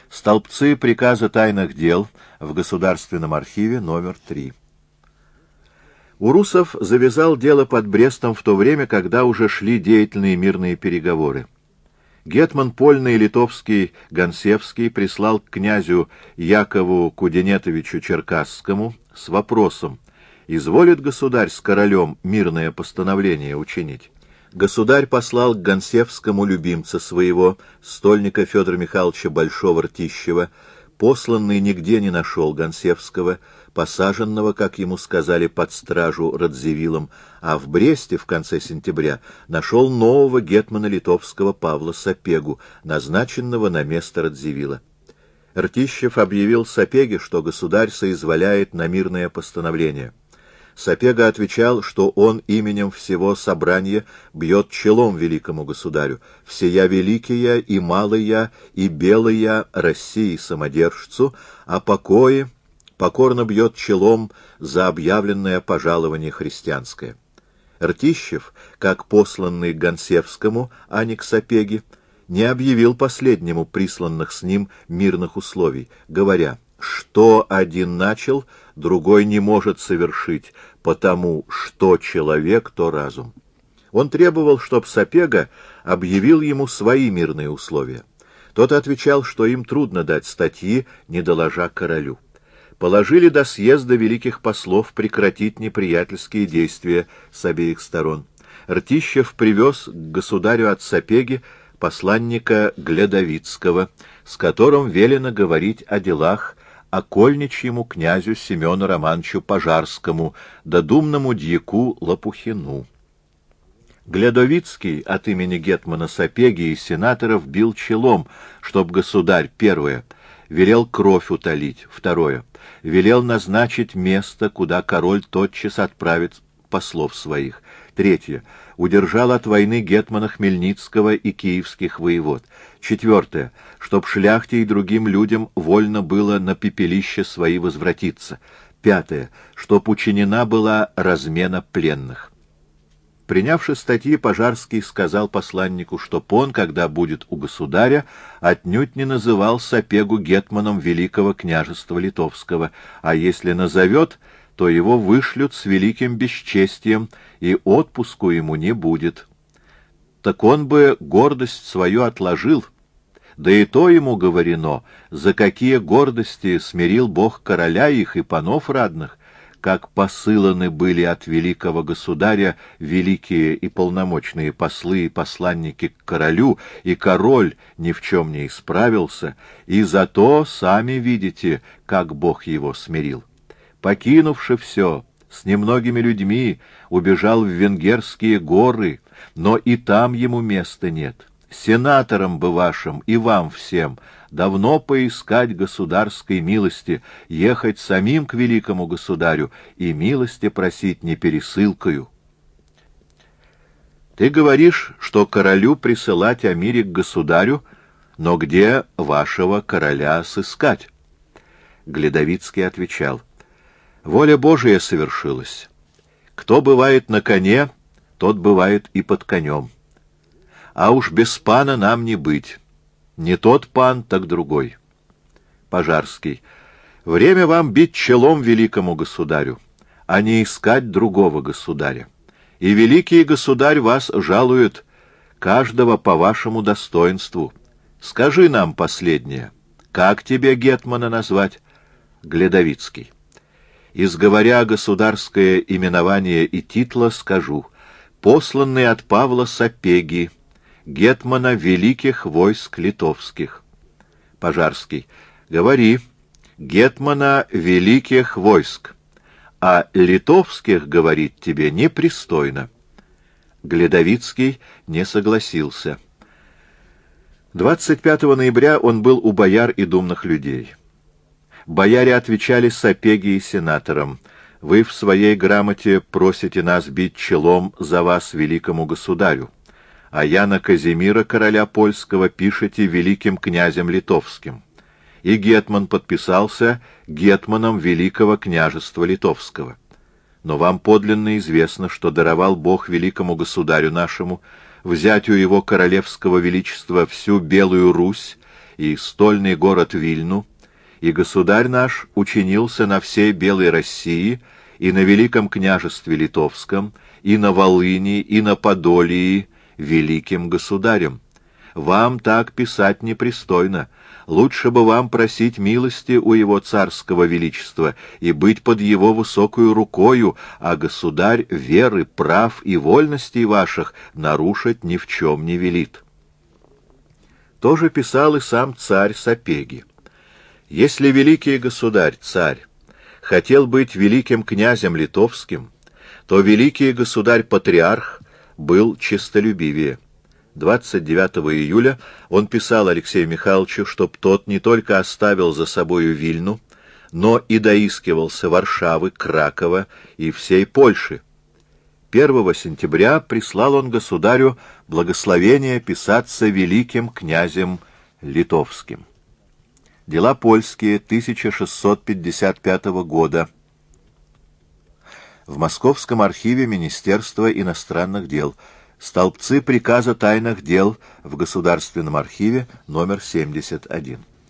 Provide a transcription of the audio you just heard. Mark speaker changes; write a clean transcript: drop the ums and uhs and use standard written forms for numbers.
Speaker 1: Столбцы приказа тайных дел в Государственном архиве номер 3. Урусов завязал дело под Брестом в то время, когда уже шли деятельные мирные переговоры. Гетман Польный Литовский Гонсевский прислал к князю Якову Куденетовичу Черкасскому с вопросом: «Изволит государь с королем мирное постановление учинить?» Государь послал к Гонсевскому любимца своего, стольника Федора Михайловича Большого-Ртищева. Посланный нигде не нашел Гонсевского, посаженного, как ему сказали, под стражу Радзивиллом, а в Бресте в конце сентября нашел нового гетмана литовского Павла Сапегу, назначенного на место Радзивилла. Ртищев объявил Сапеге, что государь соизволяет на мирное постановление. Сапега отвечал, что он именем всего собрания бьет челом великому государю, всея великия и малая и белая России самодержцу, а покое покорно бьет челом за объявленное пожалование христианское. Ртищев, как посланный к Гонсевскому, а не к Сапеге, не объявил последнему присланных с ним мирных условий, говоря: «Что один начал, другой не может совершить, потому что человек, то разум». Он требовал, чтоб Сапега объявил ему свои мирные условия. Тот отвечал, что им трудно дать статьи, не доложа королю. Положили до съезда великих послов прекратить неприятельские действия с обеих сторон. Ртищев привез к государю от Сапеги посланника Гледовицкого, с которым велено говорить о делах окольничьему князю Семену Романовичу Пожарскому, да думному дьяку Лопухину. Гледовицкий от имени гетмана Сапеги и сенаторов бил челом, чтоб государь, первое, велел кровь утолить, второе, велел назначить место, куда король тотчас отправит послов своих, третье, удержал от войны гетмана Хмельницкого и киевских воевод, четвертое, чтоб шляхте и другим людям вольно было на пепелище свои возвратиться, пятое, чтоб учинена была размена пленных. Принявши статьи, Пожарский сказал посланнику, чтоб он, когда будет у государя, отнюдь не называл Сапегу гетманом Великого княжества Литовского, а если назовет, то его вышлют с великим бесчестием, и отпуску ему не будет. Так он бы гордость свою отложил, да и то ему говорено, за какие гордости смирил Бог короля их и панов радных, как посыланы были от великого государя великие и полномочные послы и посланники к королю, и король ни в чем не исправился, и зато сами видите, как Бог его смирил. Покинувши все, с немногими людьми убежал в Венгерские горы, но и там ему места нет. Сенаторам бы вашим и вам всем давно поискать государской милости, ехать самим к великому государю и милости просить не пересылкою. Ты говоришь, что королю присылать о мире к государю, но где вашего короля сыскать? Гледовицкий отвечал: воля Божия совершилась. Кто бывает на коне, тот бывает и под конем. А уж без пана нам не быть. Не тот пан, так другой. Пожарский: время вам бить челом великому государю, а не искать другого государя. И великий государь вас жалует, каждого по вашему достоинству. Скажи нам последнее. Как тебе гетмана назвать? Гледовицкий: изговоря государское именование и титла, скажу: посланный от Павла Сапеги, гетмана великих войск литовских. Пожарский: говори: гетмана великих войск, а литовских говорить тебе непристойно. Гледовицкий не согласился. 25 ноября он был у бояр и думных людей. Бояре отвечали Сапеге и сенаторам: вы в своей грамоте просите нас бить челом за вас великому государю, а Яна Казимира, короля польского, пишете великим князем литовским. И гетман подписался гетманом великого княжества литовского. Но вам подлинно известно, что даровал Бог великому государю нашему взять у его королевского величества всю Белую Русь и стольный город Вильну, и государь наш учинился на всей Белой России, и на Великом княжестве Литовском, и на Волыни, и на Подолии великим государем. Вам так писать непристойно. Лучше бы вам просить милости у его царского величества и быть под его высокою рукою, а государь веры, прав и вольностей ваших нарушить ни в чем не велит. Тоже писал и сам царь Сапеги. Если великий государь, царь, хотел быть великим князем литовским, то великий государь-патриарх был честолюбивее. 29 июля он писал Алексею Михайловичу, чтоб тот не только оставил за собою Вильну, но и доискивался Варшавы, Кракова и всей Польши. 1 сентября прислал он государю благословение писаться великим князем литовским. Дела польские 1655 года. В Московском архиве Министерства иностранных дел. Столбцы приказа тайных дел в Государственном архиве, номер 71.